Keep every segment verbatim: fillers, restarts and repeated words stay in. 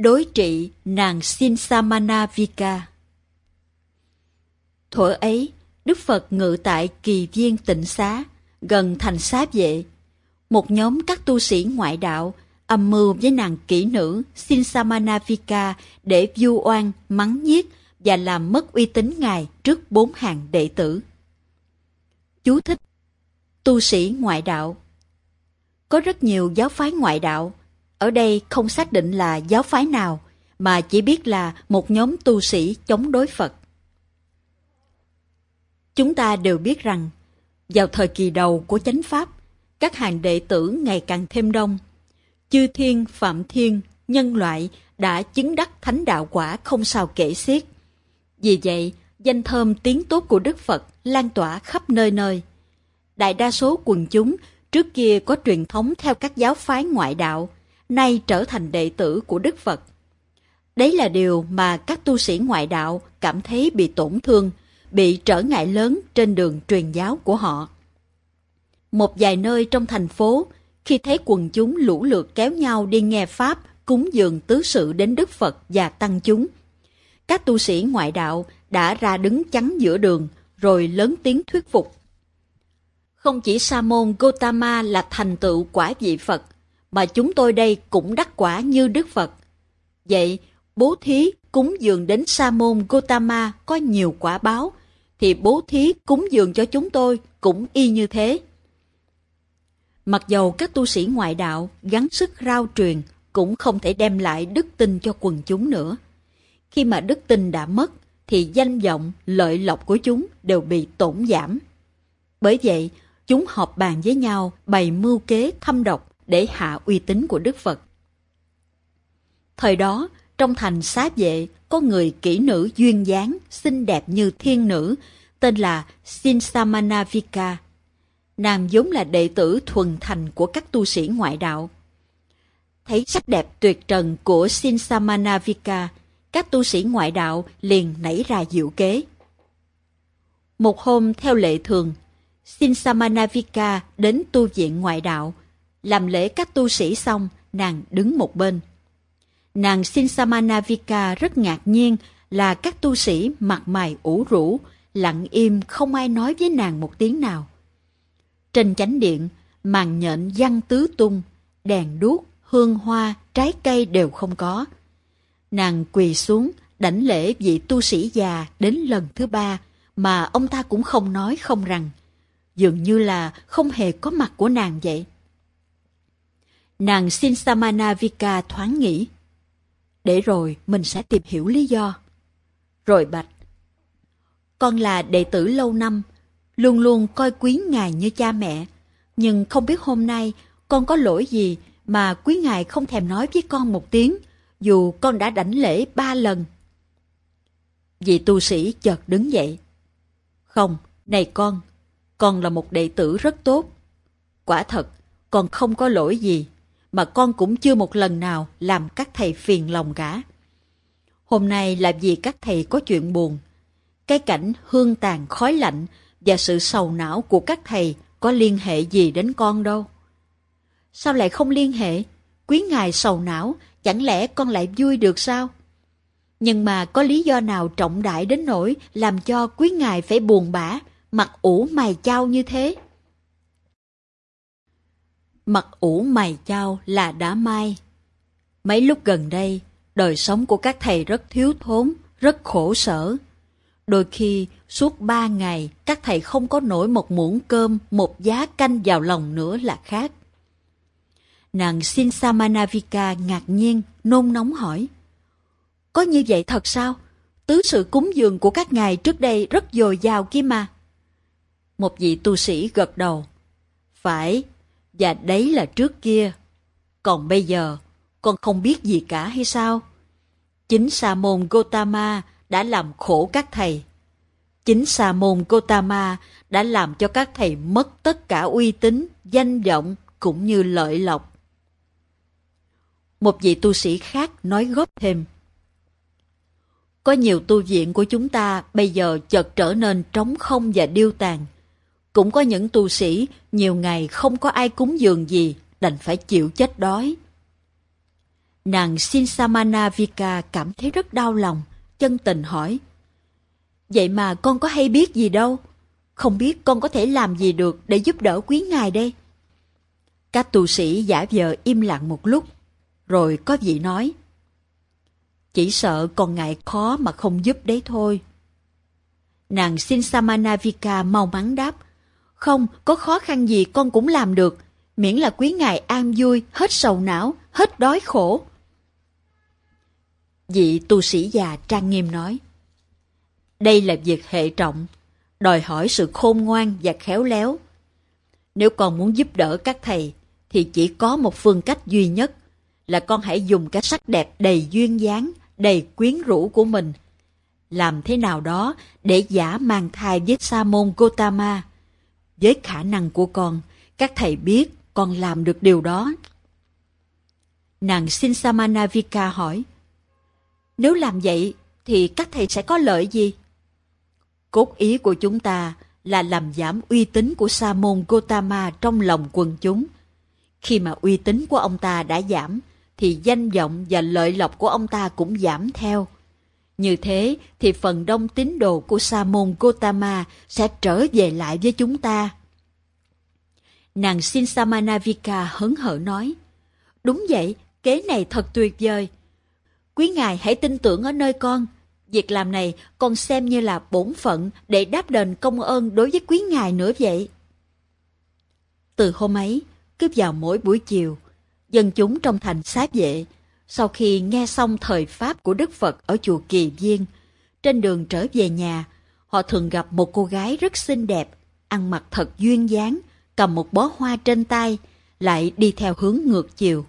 Đối trị nàng Sinsamanavika. Thuở ấy, Đức Phật ngự tại Kỳ Viên Tịnh Xá, gần thành Xá Vệ. Một nhóm các tu sĩ ngoại đạo âm mưu với nàng kỹ nữ Sinsamanavika để vu oan, mắng nhiếc và làm mất uy tín Ngài trước bốn hàng đệ tử. Chú thích: tu sĩ ngoại đạo. Có rất nhiều giáo phái ngoại đạo. Ở đây không xác định là giáo phái nào, mà chỉ biết là một nhóm tu sĩ chống đối Phật. Chúng ta đều biết rằng, vào thời kỳ đầu của chánh pháp, các hàng đệ tử ngày càng thêm đông. Chư thiên, phạm thiên, nhân loại đã chứng đắc thánh đạo quả không sao kể xiết. Vì vậy, danh thơm tiếng tốt của Đức Phật lan tỏa khắp nơi nơi. Đại đa số quần chúng trước kia có truyền thống theo các giáo phái ngoại đạo, nay trở thành đệ tử của Đức Phật. Đấy là điều mà các tu sĩ ngoại đạo cảm thấy bị tổn thương, bị trở ngại lớn trên đường truyền giáo của họ. Một vài nơi trong thành phố, khi thấy quần chúng lũ lượt kéo nhau đi nghe Pháp, cúng dường tứ sự đến Đức Phật và tăng chúng, các tu sĩ ngoại đạo đã ra đứng chắn giữa đường, rồi lớn tiếng thuyết phục. Không chỉ Sa môn Gotama là thành tựu quả vị Phật, mà chúng tôi đây cũng đắc quả như Đức Phật. Vậy, bố thí cúng dường đến Sa môn Gotama có nhiều quả báo, thì bố thí cúng dường cho chúng tôi cũng y như thế. Mặc dầu các tu sĩ ngoại đạo gắng sức rao truyền, cũng không thể đem lại đức tin cho quần chúng nữa. Khi mà đức tin đã mất, thì danh vọng, lợi lộc của chúng đều bị tổn giảm. Bởi vậy, chúng họp bàn với nhau bày mưu kế thâm độc để hạ uy tín của Đức Phật. Thời đó, trong thành Xá Vệ có người kỹ nữ duyên dáng, xinh đẹp như thiên nữ, tên là Sinsamanavika. Nàng vốn là đệ tử thuần thành của các tu sĩ ngoại đạo. Thấy sắc đẹp tuyệt trần của Sinsamanavika, các tu sĩ ngoại đạo liền nảy ra diệu kế. Một hôm theo lệ thường, Sinsamanavika đến tu viện ngoại đạo. Làm lễ các tu sĩ xong, nàng đứng một bên. Nàng Sinsamanavika rất ngạc nhiên là các tu sĩ mặt mày ủ rũ, lặng im không ai nói với nàng một tiếng nào. Trên chánh điện, màn nhện giăng tứ tung, đèn đuốc, hương hoa, trái cây đều không có. Nàng quỳ xuống, đảnh lễ vị tu sĩ già đến lần thứ ba, mà ông ta cũng không nói không rằng, dường như là không hề có mặt của nàng vậy. Nàng Sinsamanavika thoáng nghĩ, để rồi mình sẽ tìm hiểu lý do. Rồi bạch, con là đệ tử lâu năm, luôn luôn coi quý ngài như cha mẹ, nhưng không biết hôm nay con có lỗi gì mà quý ngài không thèm nói với con một tiếng, dù con đã đảnh lễ ba lần. Vị tu sĩ chợt đứng dậy. Không, này con, con là một đệ tử rất tốt. Quả thật, con không có lỗi gì, mà con cũng chưa một lần nào làm các thầy phiền lòng cả. Hôm nay là vì các thầy có chuyện buồn. Cái cảnh hương tàn khói lạnh và sự sầu não của các thầy có liên hệ gì đến con đâu. Sao lại không liên hệ? Quý ngài sầu não, chẳng lẽ con lại vui được sao? Nhưng mà có lý do nào trọng đại đến nỗi làm cho quý ngài phải buồn bã, mặt ủ mày chau như thế? Mặt ủ mày chau là đã mai. Mấy lúc gần đây, đời sống của các thầy rất thiếu thốn, rất khổ sở. Đôi khi, suốt ba ngày, các thầy không có nổi một muỗng cơm, một giá canh vào lòng nữa là khác. Nàng Sinsamanavika ngạc nhiên, nôn nóng hỏi, có như vậy thật sao? Tứ sự cúng dường của các ngài trước đây rất dồi dào kia mà. Một vị tu sĩ gật đầu. Phải, và đấy là trước kia. Còn bây giờ, con không biết gì cả hay sao? Chính Sa môn Gotama đã làm khổ các thầy. Chính Sa môn Gotama đã làm cho các thầy mất tất cả uy tín, danh vọng cũng như lợi lộc. Một vị tu sĩ khác nói góp thêm. Có nhiều tu viện của chúng ta bây giờ chợt trở nên trống không và điêu tàn. Cũng có những tu sĩ nhiều ngày không có ai cúng dường gì, đành phải chịu chết đói. Nàng Sinsamanavika cảm thấy rất đau lòng, chân tình hỏi. Vậy mà con có hay biết gì đâu, không biết con có thể làm gì được để giúp đỡ quý ngài đây? Các tu sĩ giả vờ im lặng một lúc, rồi có vị nói. Chỉ sợ con ngại khó mà không giúp đấy thôi. Nàng Sinsamanavika mau mắn đáp. Không, có khó khăn gì con cũng làm được, miễn là quý ngài an vui, hết sầu não, hết đói khổ. Vị tu sĩ già trang nghiêm nói. Đây là việc hệ trọng, đòi hỏi sự khôn ngoan và khéo léo. Nếu con muốn giúp đỡ các thầy, thì chỉ có một phương cách duy nhất, là con hãy dùng cái sắc đẹp đầy duyên dáng, đầy quyến rũ của mình. Làm thế nào đó để giả mang thai với Sa môn Gotama. Với khả năng của con, các thầy biết con làm được điều đó. Nàng Sinsamanavika hỏi. Nếu làm vậy, thì các thầy sẽ có lợi gì? Cốt ý của chúng ta là làm giảm uy tín của Sa môn Gotama trong lòng quần chúng. Khi mà uy tín của ông ta đã giảm, thì danh vọng và lợi lộc của ông ta cũng giảm theo. Như thế thì phần đông tín đồ của Sa môn Gotama sẽ trở về lại với chúng ta. Nàng Sinsamanavika hớn hở nói. Đúng vậy, kế này thật tuyệt vời. Quý ngài hãy tin tưởng ở nơi con. Việc làm này con xem như là bổn phận để đáp đền công ơn đối với quý ngài nữa vậy. Từ hôm ấy, cứ vào mỗi buổi chiều, dân chúng trong thành Xá Vệ, sau khi nghe xong thời pháp của Đức Phật ở chùa Kỳ Viên, trên đường trở về nhà, họ thường gặp một cô gái rất xinh đẹp, ăn mặc thật duyên dáng, cầm một bó hoa trên tay, lại đi theo hướng ngược chiều.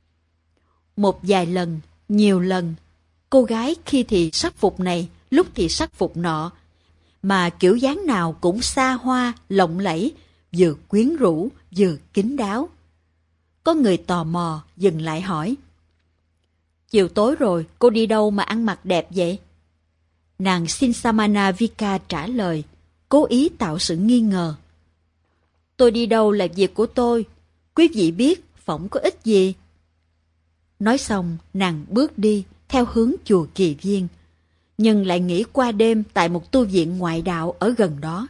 Một vài lần, nhiều lần, cô gái khi thì sắc phục này, lúc thì sắc phục nọ, mà kiểu dáng nào cũng xa hoa, lộng lẫy, vừa quyến rũ, vừa kín đáo. Có người tò mò dừng lại hỏi. Chiều tối rồi, cô đi đâu mà ăn mặc đẹp vậy? Nàng Sinsamanavika trả lời, cố ý tạo sự nghi ngờ. Tôi đi đâu là việc của tôi, quý vị biết phỏng có ích gì. Nói xong, nàng bước đi theo hướng chùa Kỳ Viên, nhưng lại nghỉ qua đêm tại một tu viện ngoại đạo ở gần đó.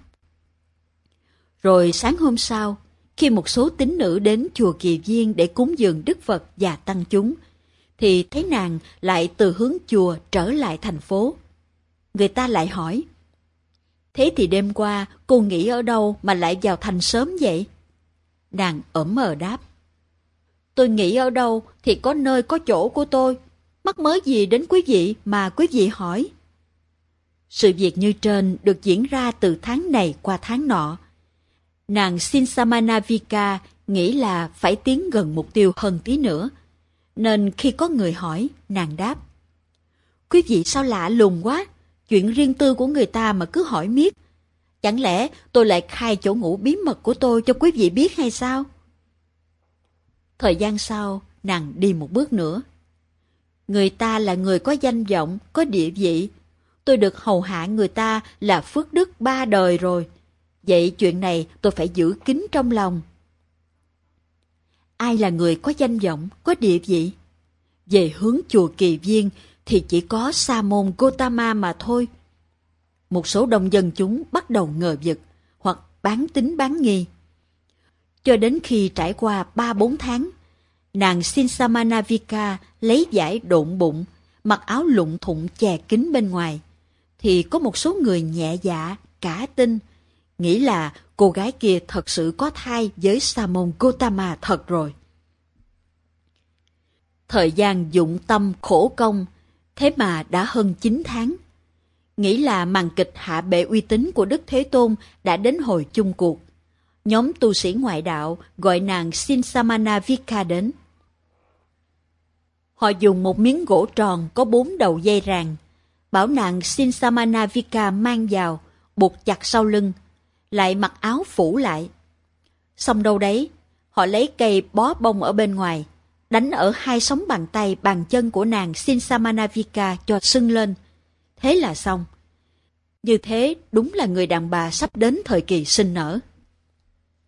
Rồi sáng hôm sau, khi một số tín nữ đến chùa Kỳ Viên để cúng dường Đức Phật và tăng chúng, thì thấy nàng lại từ hướng chùa trở lại thành phố. Người ta lại hỏi, thế thì đêm qua cô nghỉ ở đâu mà lại vào thành sớm vậy? Nàng ỡm ờ đáp, tôi nghỉ ở đâu thì có nơi có chỗ của tôi, mắc mớ gì đến quý vị mà quý vị hỏi. Sự việc như trên được diễn ra từ tháng này qua tháng nọ. Nàng Sinsamanavika nghĩ là phải tiến gần mục tiêu hơn tí nữa, nên khi có người hỏi, nàng đáp, quý vị sao lạ lùng quá, chuyện riêng tư của người ta mà cứ hỏi miết. Chẳng lẽ tôi lại khai chỗ ngủ bí mật của tôi cho quý vị biết hay sao? Thời gian sau, nàng đi một bước nữa. Người ta là người có danh vọng, có địa vị. Tôi được hầu hạ người ta là phước đức ba đời rồi. Vậy chuyện này tôi phải giữ kín trong lòng. Ai là người có danh vọng, có địa vị? Về hướng chùa Kỳ Viên thì chỉ có Sa môn Gotama mà thôi. Một số đông dân chúng bắt đầu ngờ vực hoặc bán tín bán nghi. Cho đến khi trải qua ba bốn tháng, nàng Sinsamanavika lấy vải độn bụng, mặc áo lụng thụng chè kín bên ngoài, thì có một số người nhẹ dạ, cả tin, nghĩ là cô gái kia thật sự có thai với Sa môn Gotama thật rồi. Thời gian dụng tâm khổ công, thế mà đã hơn chín tháng. Nghĩ là màn kịch hạ bệ uy tín của Đức Thế Tôn đã đến hồi chung cuộc. Nhóm tu sĩ ngoại đạo gọi nàng Sinsamanavika đến. Họ dùng một miếng gỗ tròn có bốn đầu dây ràng, bảo nàng Sinsamanavika mang vào, buộc chặt sau lưng, lại mặc áo phủ lại. Xong đâu đấy, họ lấy cây bó bông ở bên ngoài, đánh ở hai sóng bàn tay bàn chân của nàng Sinsamanavika cho sưng lên. Thế là xong. Như thế đúng là người đàn bà sắp đến thời kỳ sinh nở.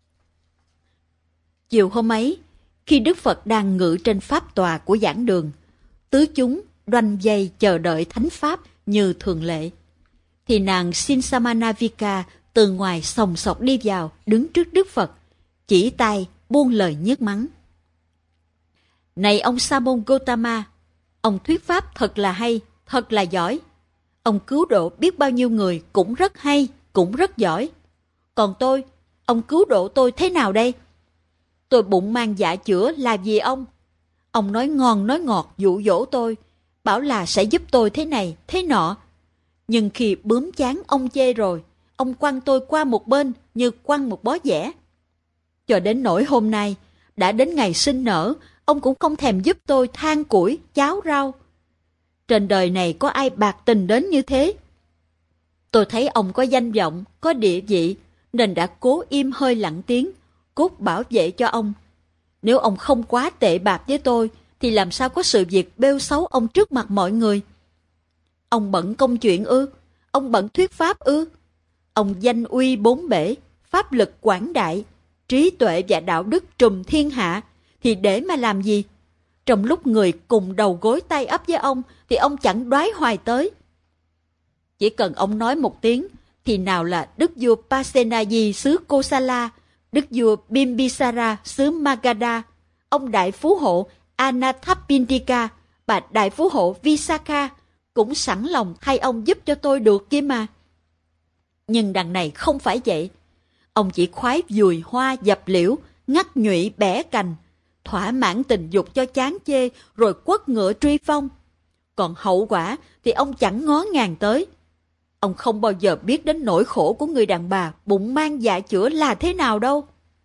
Chiều hôm ấy, khi Đức Phật đang ngự trên pháp tòa của giảng đường, tứ chúng đoanh dây chờ đợi thánh pháp như thường lệ. Thì nàng Sinsamanavika từ ngoài sòng sọc đi vào, đứng trước Đức Phật, chỉ tay buông lời nhiếc mắng. Này ông Sa môn Gotama, ông thuyết pháp thật là hay, thật là giỏi. Ông cứu độ biết bao nhiêu người cũng rất hay, cũng rất giỏi. Còn tôi, ông cứu độ tôi thế nào đây? Tôi bụng mang dạ chữa là vì ông. Ông nói ngon nói ngọt dụ dỗ tôi, bảo là sẽ giúp tôi thế này, thế nọ. Nhưng khi bướm chán ông chê rồi, ông quăng tôi qua một bên như quăng một bó dẻ. Cho đến nỗi hôm nay, đã đến ngày sinh nở, ông cũng không thèm giúp tôi than củi, cháo rau. Trên đời này có ai bạc tình đến như thế? Tôi thấy ông có danh vọng, có địa vị, nên đã cố im hơi lặng tiếng, cốt bảo vệ cho ông. Nếu ông không quá tệ bạc với tôi, thì làm sao có sự việc bêu xấu ông trước mặt mọi người? Ông bận công chuyện ư? Ông bận thuyết pháp ư? Ông danh uy bốn bể, pháp lực quảng đại, trí tuệ và đạo đức trùm thiên hạ, thì để mà làm gì? Trong lúc người cùng đầu gối tay ấp với ông, thì ông chẳng đoái hoài tới. Chỉ cần ông nói một tiếng, thì nào là đức vua Pasenadi xứ Kosala, đức vua Bimbisara xứ Magadha, ông đại phú hộ Anathapindika, bà đại phú hộ Visakha, cũng sẵn lòng thay ông giúp cho tôi được kia mà. Nhưng đằng này không phải vậy. Ông chỉ khoái dùi hoa dập liễu, ngắt nhụy bẻ cành, thỏa mãn tình dục cho chán chê, rồi quất ngựa truy phong. Còn hậu quả thì ông chẳng ngó ngàng tới. Ông không bao giờ biết đến nỗi khổ của người đàn bà bụng mang dạ chữa là thế nào đâu.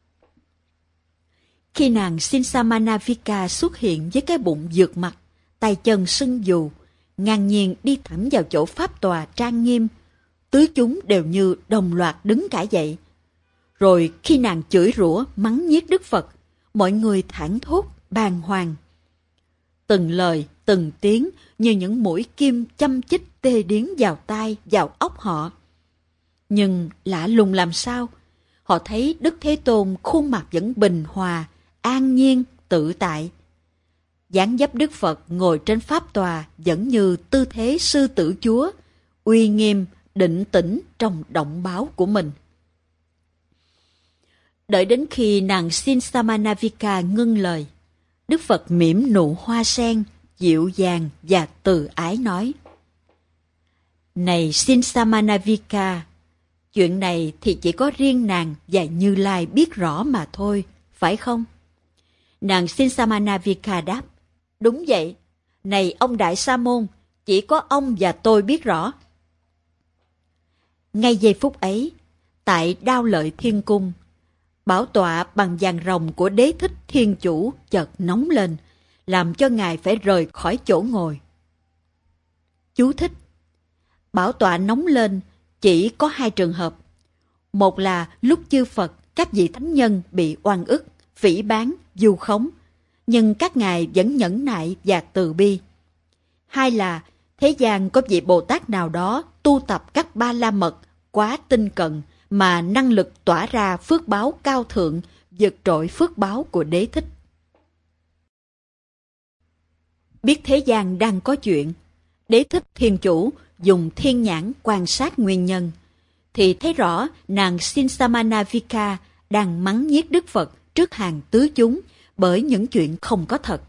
Khi nàng Sinsamanavika xuất hiện với cái bụng vượt mặt, tay chân sưng dù, ngang nhiên đi thẳng vào chỗ pháp tòa trang nghiêm, tứ chúng đều như đồng loạt đứng cả dậy. Rồi khi nàng chửi rủa mắng nhiếc Đức Phật, mọi người thảng thốt bàng hoàng. Từng lời, từng tiếng như những mũi kim châm chích tê điếng vào tai, vào óc họ. Nhưng lạ lùng làm sao? Họ thấy Đức Thế Tôn khuôn mặt vẫn bình hòa, an nhiên, tự tại. Dáng dấp Đức Phật ngồi trên pháp tòa vẫn như tư thế sư tử chúa, uy nghiêm, định tĩnh trong động báo của mình. Đợi đến khi nàng Sinsamanavika ngưng lời, Đức Phật mỉm nụ hoa sen, dịu dàng và từ ái nói: Này Sinsamanavika, chuyện này thì chỉ có riêng nàng và Như Lai biết rõ mà thôi, phải không? Nàng Sinsamanavika đáp: Đúng vậy, này ông Đại Sa Môn, chỉ có ông và tôi biết rõ. Ngay giây phút ấy, tại Đao Lợi Thiên Cung, bảo tọa bằng vàng rồng của Đế Thích Thiên Chủ chợt nóng lên, làm cho ngài phải rời khỏi chỗ ngồi. Chú thích: bảo tọa nóng lên chỉ có hai trường hợp. Một là lúc chư Phật, các vị thánh nhân bị oan ức, phỉ báng, vu khống, nhưng các ngài vẫn nhẫn nại và từ bi. Hai là thế gian có vị Bồ Tát nào đó tu tập các ba la mật quá tinh cận mà năng lực tỏa ra phước báo cao thượng, vượt trội phước báo của Đế Thích. Biết thế gian đang có chuyện, Đế Thích Thiên Chủ dùng thiên nhãn quan sát nguyên nhân, thì thấy rõ nàng Sinsamanavika đang mắng nhiếc Đức Phật trước hàng tứ chúng bởi những chuyện không có thật.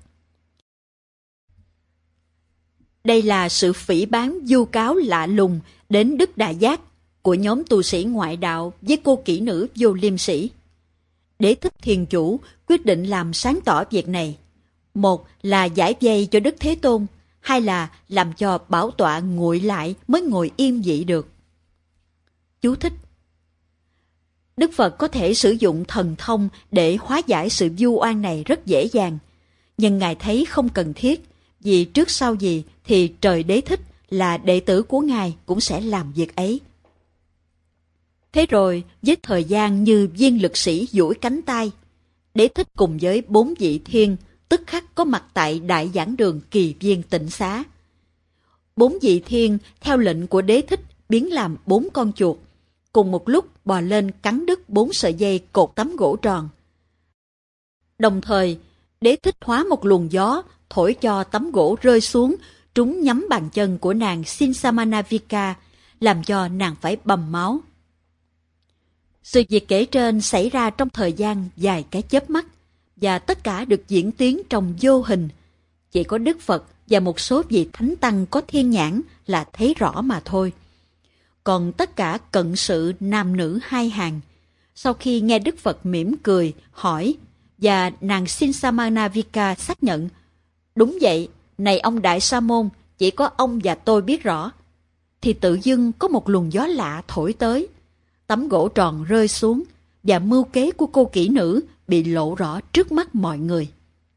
Đây là sự phỉ báng vu cáo lạ lùng đến Đức Đại Giác của nhóm tu sĩ ngoại đạo với cô kỹ nữ Vô Liêm Sĩ. Đế Thích Thiên Chủ quyết định làm sáng tỏ việc này. Một là giải vây cho Đức Thế Tôn, hai là làm cho bảo tọa nguội lại mới ngồi yên vị được. Chú thích: Đức Phật có thể sử dụng thần thông để hóa giải sự vu oan này rất dễ dàng, nhưng Ngài thấy không cần thiết, vì trước sau gì thì trời Đế Thích là đệ tử của Ngài cũng sẽ làm việc ấy. Thế rồi, với thời gian như viên lực sĩ duỗi cánh tay, Đế Thích cùng với bốn vị thiên tức khắc có mặt tại đại giảng đường Kỳ Viên Tịnh Xá. Bốn vị thiên theo lệnh của Đế Thích biến làm bốn con chuột, cùng một lúc bò lên cắn đứt bốn sợi dây cột tấm gỗ tròn. Đồng thời, Đế thích hóa một luồng gió, thổi cho tấm gỗ rơi xuống, trúng nhắm bàn chân của nàng Sinsamanavika, làm cho nàng phải bầm máu. Sự việc kể trên xảy ra trong thời gian dài cái chớp mắt, và tất cả được diễn tiến trong vô hình. Chỉ có Đức Phật và một số vị thánh tăng có thiên nhãn là thấy rõ mà thôi. Còn tất cả cận sự nam nữ hai hàng, sau khi nghe Đức Phật mỉm cười, hỏi, và nàng Sinsamanavika xác nhận, đúng vậy, này ông Đại Sa Môn, chỉ có ông và tôi biết rõ, thì tự dưng có một luồng gió lạ thổi tới. Tấm gỗ tròn rơi xuống, và mưu kế của cô kỹ nữ bị lộ rõ trước mắt mọi người.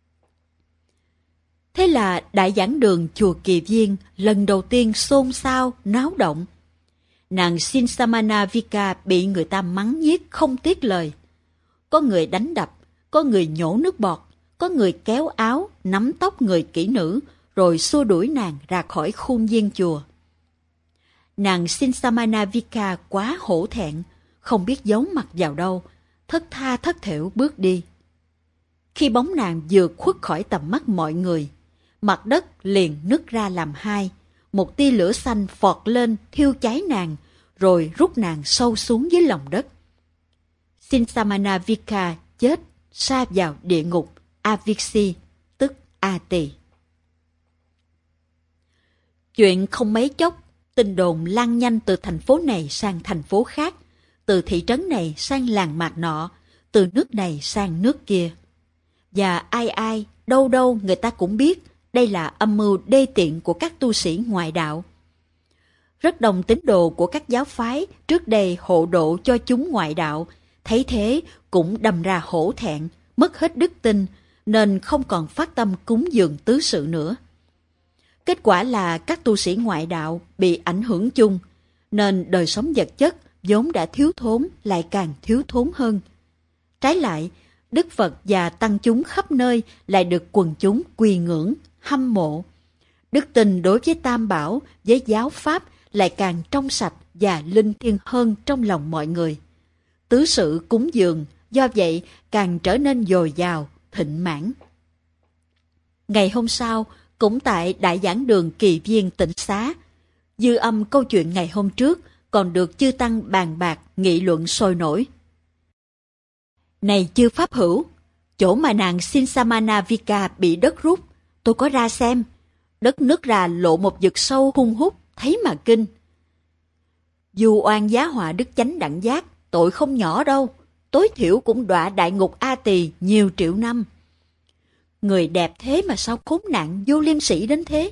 Thế là đại giảng đường chùa Kỳ Viên lần đầu tiên xôn xao, náo động. Nàng Sinsamanavika bị người ta mắng nhiếc không tiếc lời. Có người đánh đập, có người nhổ nước bọt, có người kéo áo, nắm tóc người kỹ nữ, rồi xua đuổi nàng ra khỏi khuôn viên chùa. Nàng Sinsamanavika quá hổ thẹn, không biết giấu mặt vào đâu, thất tha thất thểu bước đi. Khi bóng nàng vừa khuất khỏi tầm mắt mọi người, mặt đất liền nứt ra làm hai, một tia lửa xanh phọt lên thiêu cháy nàng, rồi rút nàng sâu xuống dưới lòng đất. Sinsamanavika chết sa vào địa ngục Aviksi, tức A Tỳ. Chuyện không mấy chốc, tin đồn lan nhanh từ thành phố này sang thành phố khác, từ thị trấn này sang làng mạc nọ, từ nước này sang nước kia. Và ai ai, đâu đâu người ta cũng biết đây là âm mưu đê tiện của các tu sĩ ngoại đạo. Rất đông tín đồ của các giáo phái trước đây hộ độ cho chúng ngoại đạo, thấy thế cũng đâm ra hổ thẹn, mất hết đức tin, nên không còn phát tâm cúng dường tứ sự nữa. Kết quả là các tu sĩ ngoại đạo bị ảnh hưởng chung, nên đời sống vật chất vốn đã thiếu thốn lại càng thiếu thốn hơn. Trái lại, Đức Phật và tăng chúng khắp nơi lại được quần chúng quy ngưỡng, hâm mộ. Đức tin đối với Tam Bảo, với giáo pháp lại càng trong sạch và linh thiêng hơn trong lòng mọi người. Tứ sự cúng dường do vậy càng trở nên dồi dào, thịnh mãn. Ngày hôm sau, cũng tại đại giảng đường Kỳ Viên Tịnh Xá, dư âm câu chuyện ngày hôm trước còn được chư tăng bàn bạc nghị luận sôi nổi. Này chư pháp hữu, chỗ mà nàng Sinsamanavika bị đất rút, tôi có ra xem. Đất nứt ra lộ một vực sâu hung hút, thấy mà kinh. Dù oan giá họa đức chánh đẳng giác, tội không nhỏ đâu, tối thiểu cũng đọa đại ngục A Tỳ nhiều triệu năm. Người đẹp thế mà sao khốn nạn vô liêm sỉ đến thế?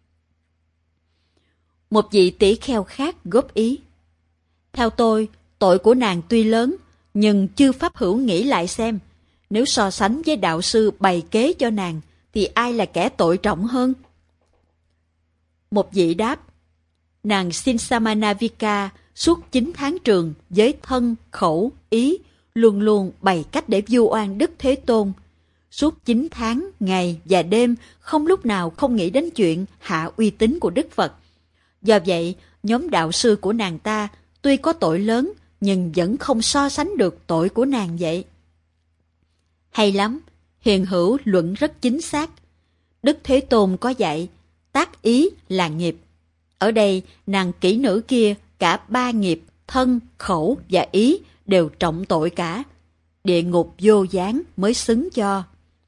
Một vị tỷ kheo khác góp ý. Theo tôi, tội của nàng tuy lớn, nhưng chư pháp hữu nghĩ lại xem, nếu so sánh với đạo sư bày kế cho nàng, thì ai là kẻ tội trọng hơn? Một vị đáp, nàng Sinsamanavika suốt chín tháng trường với thân, khẩu, ý, luôn luôn bày cách để vu oan Đức Thế Tôn. Suốt chín tháng, ngày và đêm không lúc nào không nghĩ đến chuyện hạ uy tín của Đức Phật. Do vậy, nhóm đạo sư của nàng ta tuy có tội lớn, nhưng vẫn không so sánh được tội của nàng vậy. Hay lắm, hiền hữu luận rất chính xác. Đức Thế Tôn có dạy, tác ý là nghiệp. Ở đây, nàng kỹ nữ kia cả ba nghiệp, thân, khẩu và ý đều trọng tội cả. Địa ngục vô gián mới xứng cho.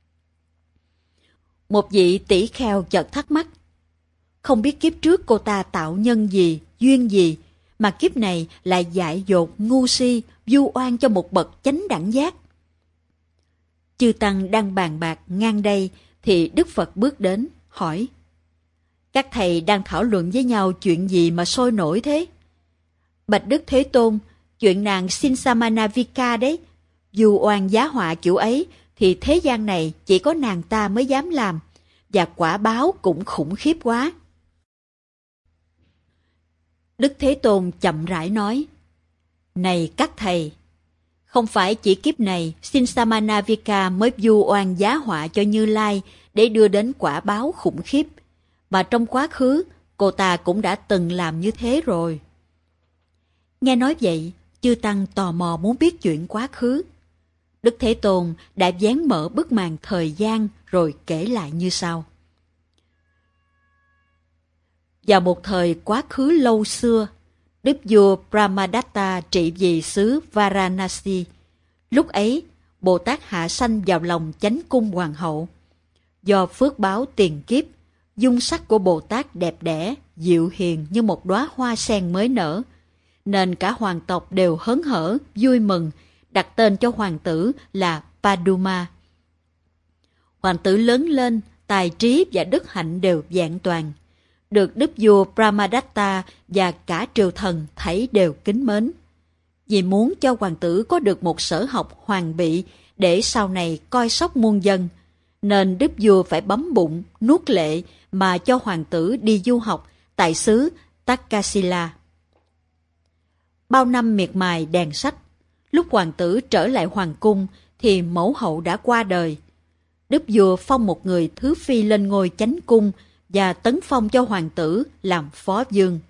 Một vị tỷ kheo chợt thắc mắc. Không biết kiếp trước cô ta tạo nhân gì, duyên gì, mà kiếp này lại dại dột, ngu si, vu oan cho một bậc chánh đẳng giác. Chư tăng đang bàn bạc ngang đây, thì Đức Phật bước đến, hỏi. Các thầy đang thảo luận với nhau chuyện gì mà sôi nổi thế? Bạch Đức Thế Tôn, chuyện nàng Sinsamanavika đấy, vu oan giá họa kiểu ấy, thì thế gian này chỉ có nàng ta mới dám làm, và quả báo cũng khủng khiếp quá. Đức Thế Tôn chậm rãi nói, này các thầy, không phải chỉ kiếp này Sinsamanavika mới vu oan giá họa cho Như Lai để đưa đến quả báo khủng khiếp, mà trong quá khứ cô ta cũng đã từng làm như thế rồi. Nghe nói vậy, chư tăng tò mò muốn biết chuyện quá khứ. Đức Thế Tôn đã vén mở bức màn thời gian rồi kể lại như sau. Vào một thời quá khứ lâu xưa, Đức vua Brahmadatta trị vì xứ Varanasi. Lúc ấy, Bồ Tát hạ sanh vào lòng chánh cung hoàng hậu. Do phước báo tiền kiếp, dung sắc của Bồ Tát đẹp đẽ, dịu hiền như một đóa hoa sen mới nở, nên cả hoàng tộc đều hớn hở, vui mừng, đặt tên cho hoàng tử là Paduma. Hoàng tử lớn lên, tài trí và đức hạnh đều vẹn toàn, được đức vua Brahmadatta và cả triều thần thấy đều kính mến. Vì muốn cho hoàng tử có được một sở học hoàn bị để sau này coi sóc muôn dân, nên đức vua phải bấm bụng, nuốt lệ mà cho hoàng tử đi du học tại xứ Takasila. Bao năm miệt mài đèn sách, lúc hoàng tử trở lại hoàng cung thì mẫu hậu đã qua đời. Đức vua phong một người thứ phi lên ngôi chánh cung và tấn phong cho hoàng tử làm phó vương.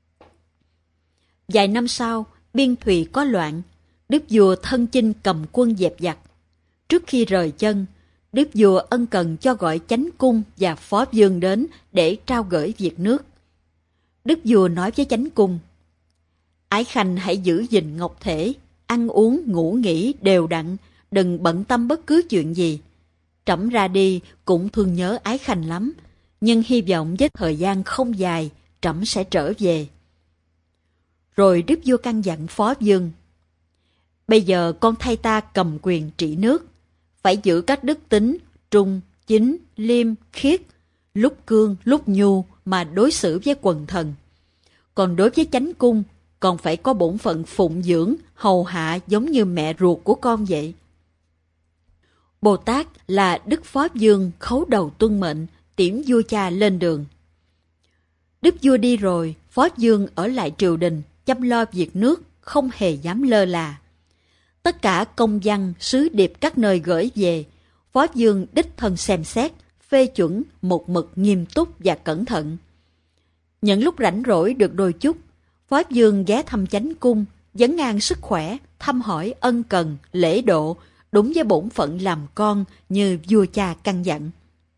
Vài năm sau, biên thùy có loạn, đức vua thân chinh cầm quân dẹp giặc. Trước khi rời chân, đức vua ân cần cho gọi chánh cung và phó vương đến để trao gửi việc nước. Đức vua nói với chánh cung: Ái khanh hãy giữ gìn ngọc thể, ăn uống ngủ nghỉ đều đặn, đừng bận tâm bất cứ chuyện gì. Trẫm ra đi cũng thương nhớ ái khanh lắm, nhưng hy vọng với thời gian không dài, trẫm sẽ trở về. Rồi đức vua căn dặn phó vương: Bây giờ con thay ta cầm quyền trị nước, phải giữ các đức tính trung, chính, liêm, khiết, lúc cương, lúc nhu mà đối xử với quần thần. Còn đối với chánh cung, còn phải có bổn phận phụng dưỡng, hầu hạ giống như mẹ ruột của con vậy. Bồ Tát là đức phó vương khấu đầu tuân mệnh, tiễn vua cha lên đường. Đức vua đi rồi, phó vương ở lại triều đình, chăm lo việc nước, không hề dám lơ là. Tất cả công văn, sứ điệp các nơi gửi về, phó vương đích thân xem xét, phê chuẩn một mực nghiêm túc và cẩn thận. Những lúc rảnh rỗi được đôi chút, phó vương ghé thăm chánh cung, vấn an sức khỏe, thăm hỏi ân cần, lễ độ, đúng với bổn phận làm con như vua cha căn dặn.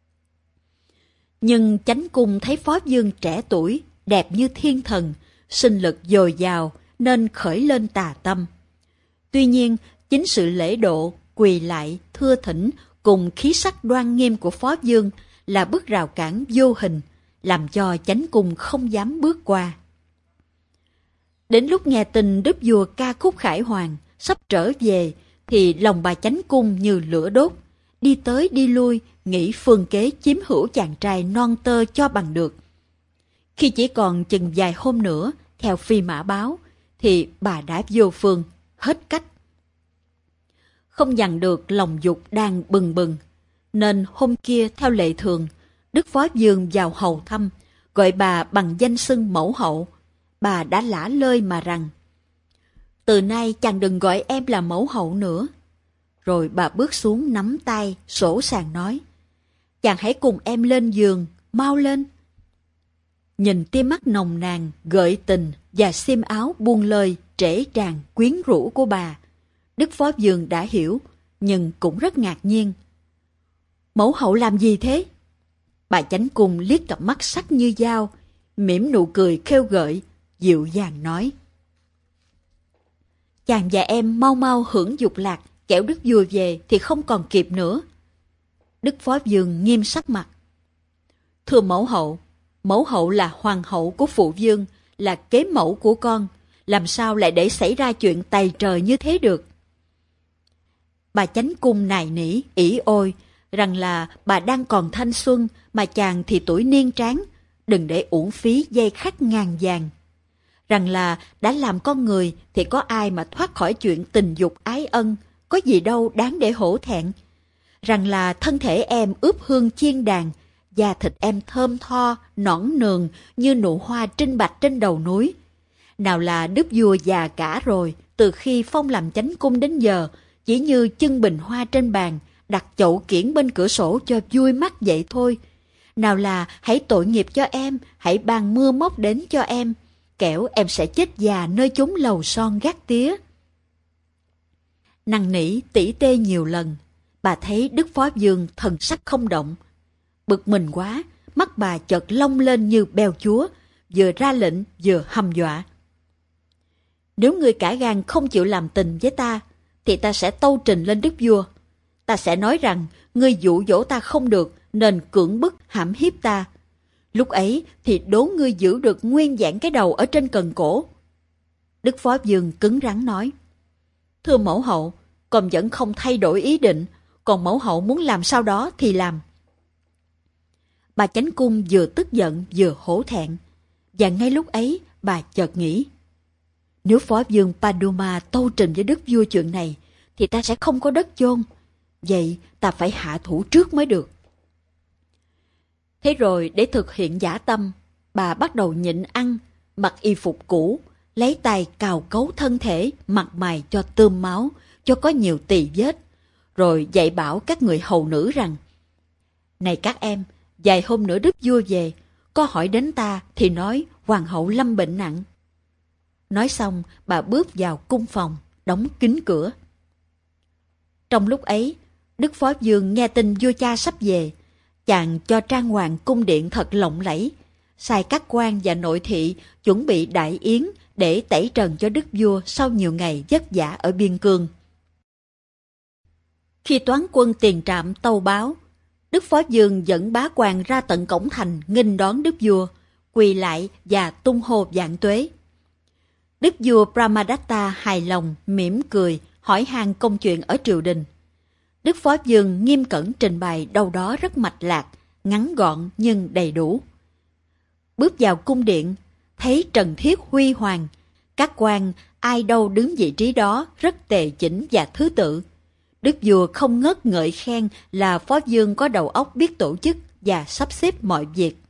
Nhưng chánh cung thấy phó vương trẻ tuổi, đẹp như thiên thần, sinh lực dồi dào nên khởi lên tà tâm. Tuy nhiên, chính sự lễ độ, quỳ lại, thưa thỉnh cùng khí sắc đoan nghiêm của phó vương là bức rào cản vô hình, làm cho chánh cung không dám bước qua. Đến lúc nghe tin đức vua ca khúc khải hoàn sắp trở về, thì lòng bà chánh cung như lửa đốt, đi tới đi lui, nghĩ phương kế chiếm hữu chàng trai non tơ cho bằng được. Khi chỉ còn chừng vài hôm nữa, theo phi mã báo, thì bà đã vô phương, hết cách. Không dằn được lòng dục đang bừng bừng, nên hôm kia theo lệ thường, đức phó vương vào hầu thăm, gọi bà bằng danh xưng mẫu hậu. Bà đã lả lơi mà rằng: Từ nay chàng đừng gọi em là mẫu hậu nữa. Rồi bà bước xuống nắm tay, sổ sàng nói: Chàng hãy cùng em lên giường, mau lên. Nhìn tia mắt nồng nàn, gợi tình và xiêm áo buông lơi, trễ tràn, quyến rũ của bà, đức phó vương đã hiểu, nhưng cũng rất ngạc nhiên. Mẫu hậu làm gì thế? Bà chánh cung liếc cặp mắt sắc như dao, mỉm nụ cười khêu gợi, dịu dàng nói: Chàng và em mau mau hưởng dục lạc, kẻo đức vua về thì không còn kịp nữa. Đức phó vương nghiêm sắc mặt: Thưa mẫu hậu, mẫu hậu là hoàng hậu của phụ vương, là kế mẫu của con, làm sao lại để xảy ra chuyện tày trời như thế được? Bà chánh cung nài nỉ, ỷ ôi, rằng là bà đang còn thanh xuân, mà chàng thì tuổi niên tráng, đừng để uổng phí dây khắc ngàn vàng. Rằng là đã làm con người thì có ai mà thoát khỏi chuyện tình dục ái ân, có gì đâu đáng để hổ thẹn. Rằng là thân thể em ướp hương chiên đàn, da thịt em thơm tho, nõn nường như nụ hoa trinh bạch trên đầu núi. Nào là đức vua già cả rồi, từ khi phong làm chánh cung đến giờ, chỉ như chân bình hoa trên bàn, đặt chậu kiển bên cửa sổ cho vui mắt vậy thôi. Nào là hãy tội nghiệp cho em, hãy ban mưa móc đến cho em, kẻo em sẽ chết già nơi chốn lầu son gác tía. Năn nỉ tỉ tê nhiều lần, bà thấy Đức Phó Dương thần sắc không động. Bực mình quá, mắt bà chợt long lên như beo chúa, vừa ra lệnh vừa hăm dọa. Nếu ngươi cả gan không chịu làm tình với ta, thì ta sẽ tâu trình lên đức vua. Ta sẽ nói rằng ngươi dụ dỗ ta không được nên cưỡng bức hãm hiếp ta. Lúc ấy thì đố ngươi giữ được nguyên vẹn cái đầu ở trên cần cổ. Đức Phó Dương cứng rắn nói, thưa mẫu hậu, con vẫn không thay đổi ý định, còn mẫu hậu muốn làm sao đó thì làm. Bà Chánh Cung vừa tức giận vừa hổ thẹn, và ngay lúc ấy bà chợt nghĩ, nếu Phó Dương Paduma tâu trình với đức vua chuyện này, thì ta sẽ không có đất chôn. Vậy ta phải hạ thủ trước mới được. Thế rồi để thực hiện dã tâm, bà bắt đầu nhịn ăn, mặc y phục cũ, lấy tay cào cấu thân thể, mặt mày cho tươm máu, cho có nhiều tỳ vết, rồi dạy bảo các người hầu nữ rằng, này các em, vài hôm nữa đức vua về, có hỏi đến ta thì nói hoàng hậu lâm bệnh nặng. Nói xong, bà bước vào cung phòng, đóng kín cửa. Trong lúc ấy, Đức Phó Dương nghe tin vua cha sắp về, chàng cho trang hoàng cung điện thật lộng lẫy, sai các quan và nội thị chuẩn bị đại yến để tẩy trần cho đức vua sau nhiều ngày vất vả ở biên cương. Khi toán quân tiền trạm tâu báo, Đức Phó Dương dẫn bá quan ra tận cổng thành nghênh đón đức vua, quỳ lại và tung hô vạn tuế. Đức vua Brahmadatta hài lòng, mỉm cười, hỏi han công chuyện ở triều đình. Đức Phó Dương nghiêm cẩn trình bày đâu đó rất mạch lạc, ngắn gọn nhưng đầy đủ. Bước vào cung điện, thấy trần thiết huy hoàng, các quan ai đâu đứng vị trí đó rất tề chỉnh và thứ tự. Đức vua không ngớt ngợi khen là Phó Dương có đầu óc biết tổ chức và sắp xếp mọi việc.